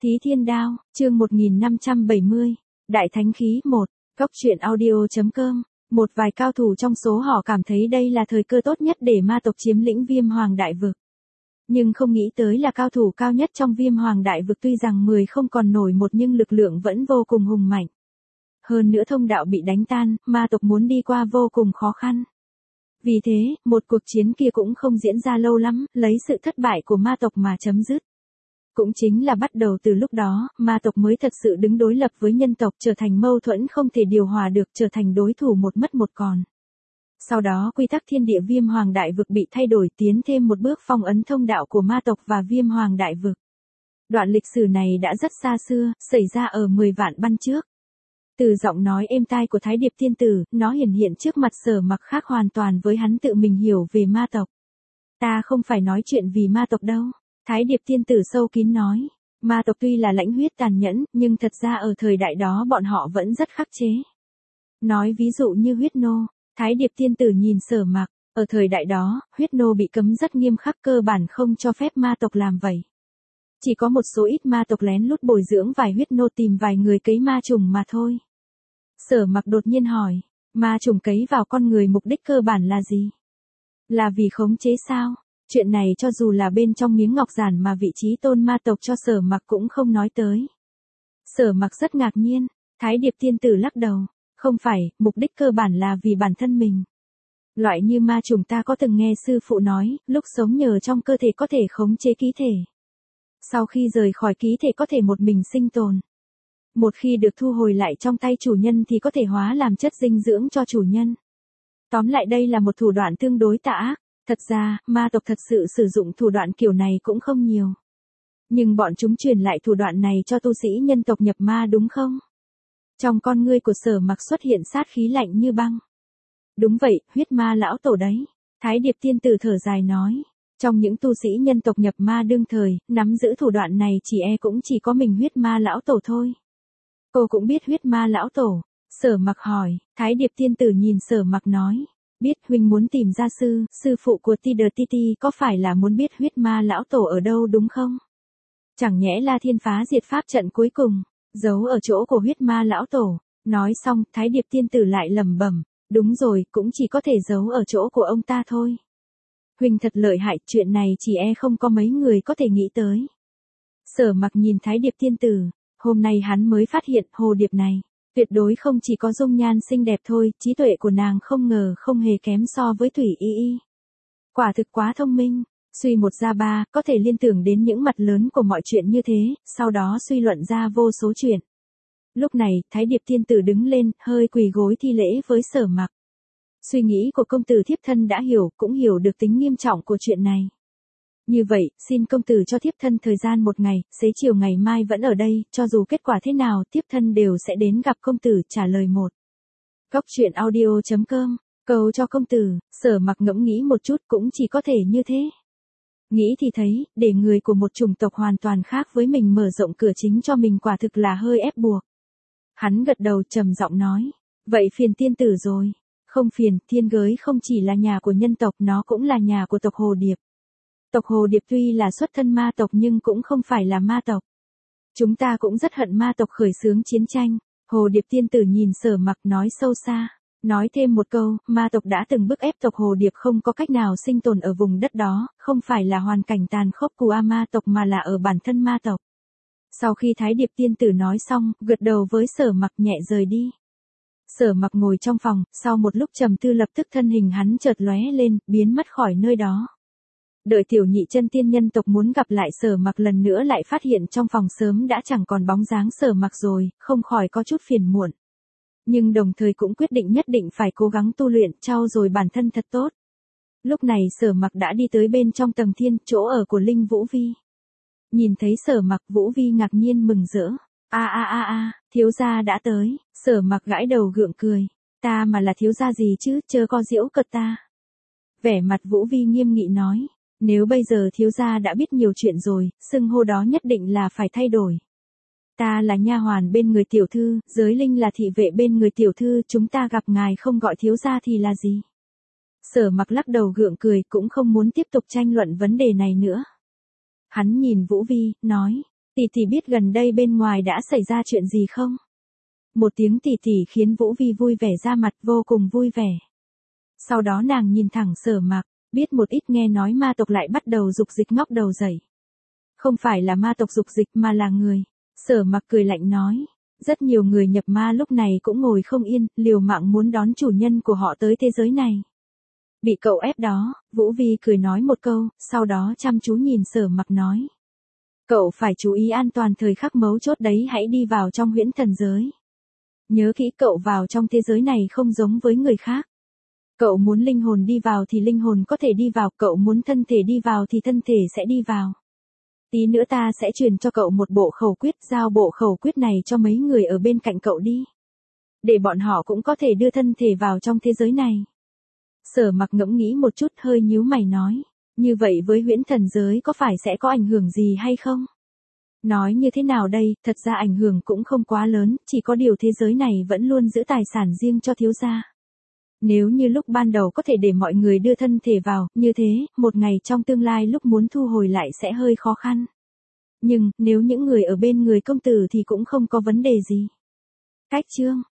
Thí Thiên Đao, chương 1570, Đại Thánh Khí 1, Cốc truyện audio.com. Một vài cao thủ trong số họ cảm thấy đây là thời cơ tốt nhất để ma tộc chiếm lĩnh Viêm Hoàng Đại Vực. Nhưng không nghĩ tới là cao thủ cao nhất trong Viêm Hoàng Đại Vực tuy rằng 10 không còn nổi một nhưng lực lượng vẫn vô cùng hùng mạnh. Hơn nữa thông đạo bị đánh tan, ma tộc muốn đi qua vô cùng khó khăn. Vì thế, một cuộc chiến kia cũng không diễn ra lâu lắm, lấy sự thất bại của ma tộc mà chấm dứt. Cũng chính là bắt đầu từ lúc đó, ma tộc mới thật sự đứng đối lập với nhân tộc, trở thành mâu thuẫn không thể điều hòa được, trở thành đối thủ một mất một còn. Sau đó quy tắc thiên địa Viêm Hoàng Đại Vực bị thay đổi, tiến thêm một bước phong ấn thông đạo của ma tộc và Viêm Hoàng Đại Vực. Đoạn lịch sử này đã rất xa xưa, xảy ra ở 10 vạn năm trước. Từ giọng nói êm tai của Thái Điệp Tiên Tử, nó hiển hiện trước mặt Sở Mặc khác hoàn toàn với hắn tự mình hiểu về ma tộc. Ta không phải nói chuyện vì ma tộc đâu. Thái Điệp Tiên Tử sâu kín nói, ma tộc tuy là lãnh huyết tàn nhẫn, nhưng thật ra ở thời đại đó bọn họ vẫn rất khắc chế. Nói ví dụ như huyết nô, Thái Điệp Tiên Tử nhìn Sở Mặc, ở thời đại đó, huyết nô bị cấm rất nghiêm khắc, cơ bản không cho phép ma tộc làm vậy. Chỉ có một số ít ma tộc lén lút bồi dưỡng vài huyết nô, tìm vài người cấy ma trùng mà thôi. Sở Mặc đột nhiên hỏi, ma trùng cấy vào con người mục đích cơ bản là gì? Là vì khống chế sao? Chuyện này cho dù là bên trong miếng ngọc giản mà vị trí tôn ma tộc cho Sở Mặc cũng không nói tới. Sở Mặc rất ngạc nhiên, Thái Điệp Tiên Tử lắc đầu, không phải, mục đích cơ bản là vì bản thân mình. Loại như ma trùng ta có từng nghe sư phụ nói, lúc sống nhờ trong cơ thể có thể khống chế ký thể. Sau khi rời khỏi ký thể có thể một mình sinh tồn. Một khi được thu hồi lại trong tay chủ nhân thì có thể hóa làm chất dinh dưỡng cho chủ nhân. Tóm lại đây là một thủ đoạn tương đối tà ác. Thật ra, ma tộc thật sự sử dụng thủ đoạn kiểu này cũng không nhiều. Nhưng bọn chúng truyền lại thủ đoạn này cho tu sĩ nhân tộc nhập ma đúng không? Trong con ngươi của Sở Mặc xuất hiện sát khí lạnh như băng. Đúng vậy, huyết ma lão tổ đấy. Thái Điệp Tiên Tử thở dài nói. Trong những tu sĩ nhân tộc nhập ma đương thời, nắm giữ thủ đoạn này cũng chỉ có mình huyết ma lão tổ thôi. Cô cũng biết huyết ma lão tổ. Sở Mặc hỏi, Thái Điệp Tiên Tử nhìn Sở Mặc nói. Biết huynh muốn tìm ra sư phụ của Tidetiti có phải là muốn biết huyết ma lão tổ ở đâu đúng không? Chẳng nhẽ là thiên phá diệt pháp trận cuối cùng, giấu ở chỗ của huyết ma lão tổ. Nói xong, Thái Điệp Tiên Tử lại lẩm bẩm, đúng rồi, cũng chỉ có thể giấu ở chỗ của ông ta thôi. Huynh thật lợi hại, chuyện này không có mấy người có thể nghĩ tới. Sở Mặc nhìn Thái Điệp Tiên Tử, hôm nay hắn mới phát hiện hồ điệp này. Tuyệt đối không chỉ có dung nhan xinh đẹp thôi, trí tuệ của nàng không ngờ không hề kém so với Thủy Y Y. Quả thực quá thông minh, suy một ra ba, có thể liên tưởng đến những mặt lớn của mọi chuyện như thế, sau đó suy luận ra vô số chuyện. Lúc này, Thái Điệp Tiên Tử đứng lên, hơi quỳ gối thi lễ với Sở Mặc. Suy nghĩ của công tử thiếp thân đã hiểu, cũng hiểu được tính nghiêm trọng của chuyện này. Như vậy, xin công tử cho thiếp thân thời gian một ngày, xế chiều ngày mai vẫn ở đây, cho dù kết quả thế nào, thiếp thân đều sẽ đến gặp công tử, trả lời một. Cốc truyện audio.com, cầu cho công tử. Sở Mặc ngẫm nghĩ một chút, cũng chỉ có thể như thế. Nghĩ thì thấy, để người của một chủng tộc hoàn toàn khác với mình mở rộng cửa chính cho mình quả thực là hơi ép buộc. Hắn gật đầu trầm giọng nói, vậy phiền tiên tử rồi. Không phiền, Thiên Gới không chỉ là nhà của nhân tộc, nó cũng là nhà của tộc Hồ Điệp. Tộc Hồ Điệp tuy là xuất thân ma tộc nhưng cũng không phải là ma tộc. Chúng ta cũng rất hận ma tộc khởi xướng chiến tranh. Hồ Điệp Tiên Tử nhìn Sở Mặc nói sâu xa. Nói thêm một câu, ma tộc đã từng bức ép tộc Hồ Điệp không có cách nào sinh tồn ở vùng đất đó, không phải là hoàn cảnh tàn khốc của ma tộc mà là ở bản thân ma tộc. Sau khi Thái Điệp Tiên Tử nói xong, gật đầu với Sở Mặc nhẹ rời đi. Sở Mặc ngồi trong phòng, sau một lúc trầm tư lập tức thân hình hắn chợt lóe lên, biến mất khỏi nơi đó. Đợi tiểu nhị chân tiên nhân tộc muốn gặp lại Sở Mặc lần nữa lại phát hiện trong phòng sớm đã chẳng còn bóng dáng Sở Mặc rồi, không khỏi có chút phiền muộn. Nhưng đồng thời cũng quyết định nhất định phải cố gắng tu luyện, trau dồi bản thân thật tốt. Lúc này Sở Mặc đã đi tới bên trong tầng thiên, chỗ ở của Linh Vũ Vi. Nhìn thấy Sở Mặc, Vũ Vi ngạc nhiên mừng rỡ. Thiếu gia đã tới. Sở Mặc gãi đầu gượng cười. Ta mà là thiếu gia gì chứ, chớ có giễu cợt ta. Vẻ mặt Vũ Vi nghiêm nghị nói. Nếu bây giờ thiếu gia đã biết nhiều chuyện rồi, xưng hô đó nhất định là phải thay đổi. Ta là nha hoàn bên người tiểu thư, Giới Linh là thị vệ bên người tiểu thư, chúng ta gặp ngài không gọi thiếu gia thì là gì? Sở Mặc lắc đầu gượng cười, cũng không muốn tiếp tục tranh luận vấn đề này nữa. Hắn nhìn Vũ Vi, nói, Tỷ tỷ biết gần đây bên ngoài đã xảy ra chuyện gì không? Một tiếng tỷ tỷ khiến Vũ Vi vui vẻ ra mặt, vô cùng vui vẻ. Sau đó nàng nhìn thẳng Sở Mặc, biết một ít, nghe nói ma tộc lại bắt đầu dục dịch ngóc đầu dậy. Không phải là ma tộc dục dịch mà là người. Sở Mặc cười lạnh nói. Rất nhiều người nhập ma lúc này cũng ngồi không yên, liều mạng muốn đón chủ nhân của họ tới thế giới này. Bị cậu ép đó, Vũ Vi cười nói một câu, sau đó chăm chú nhìn Sở Mặc nói. Cậu phải chú ý an toàn thời khắc mấu chốt đấy, hãy đi vào trong huyễn thần giới. Nhớ kỹ, cậu vào trong thế giới này không giống với người khác. Cậu muốn linh hồn đi vào thì linh hồn có thể đi vào, cậu muốn thân thể đi vào thì thân thể sẽ đi vào. Tí nữa ta sẽ truyền cho cậu một bộ khẩu quyết, giao bộ khẩu quyết này cho mấy người ở bên cạnh cậu đi. Để bọn họ cũng có thể đưa thân thể vào trong thế giới này. Sở Mặc ngẫm nghĩ một chút, hơi nhíu mày nói. Như vậy với huyễn thần giới có phải sẽ có ảnh hưởng gì hay không? Nói như thế nào đây, thật ra ảnh hưởng cũng không quá lớn, chỉ có điều thế giới này vẫn luôn giữ tài sản riêng cho thiếu gia. Nếu như lúc ban đầu có thể để mọi người đưa thân thể vào, như thế, một ngày trong tương lai lúc muốn thu hồi lại sẽ hơi khó khăn. Nhưng, nếu những người ở bên người công tử thì cũng không có vấn đề gì. Cách chương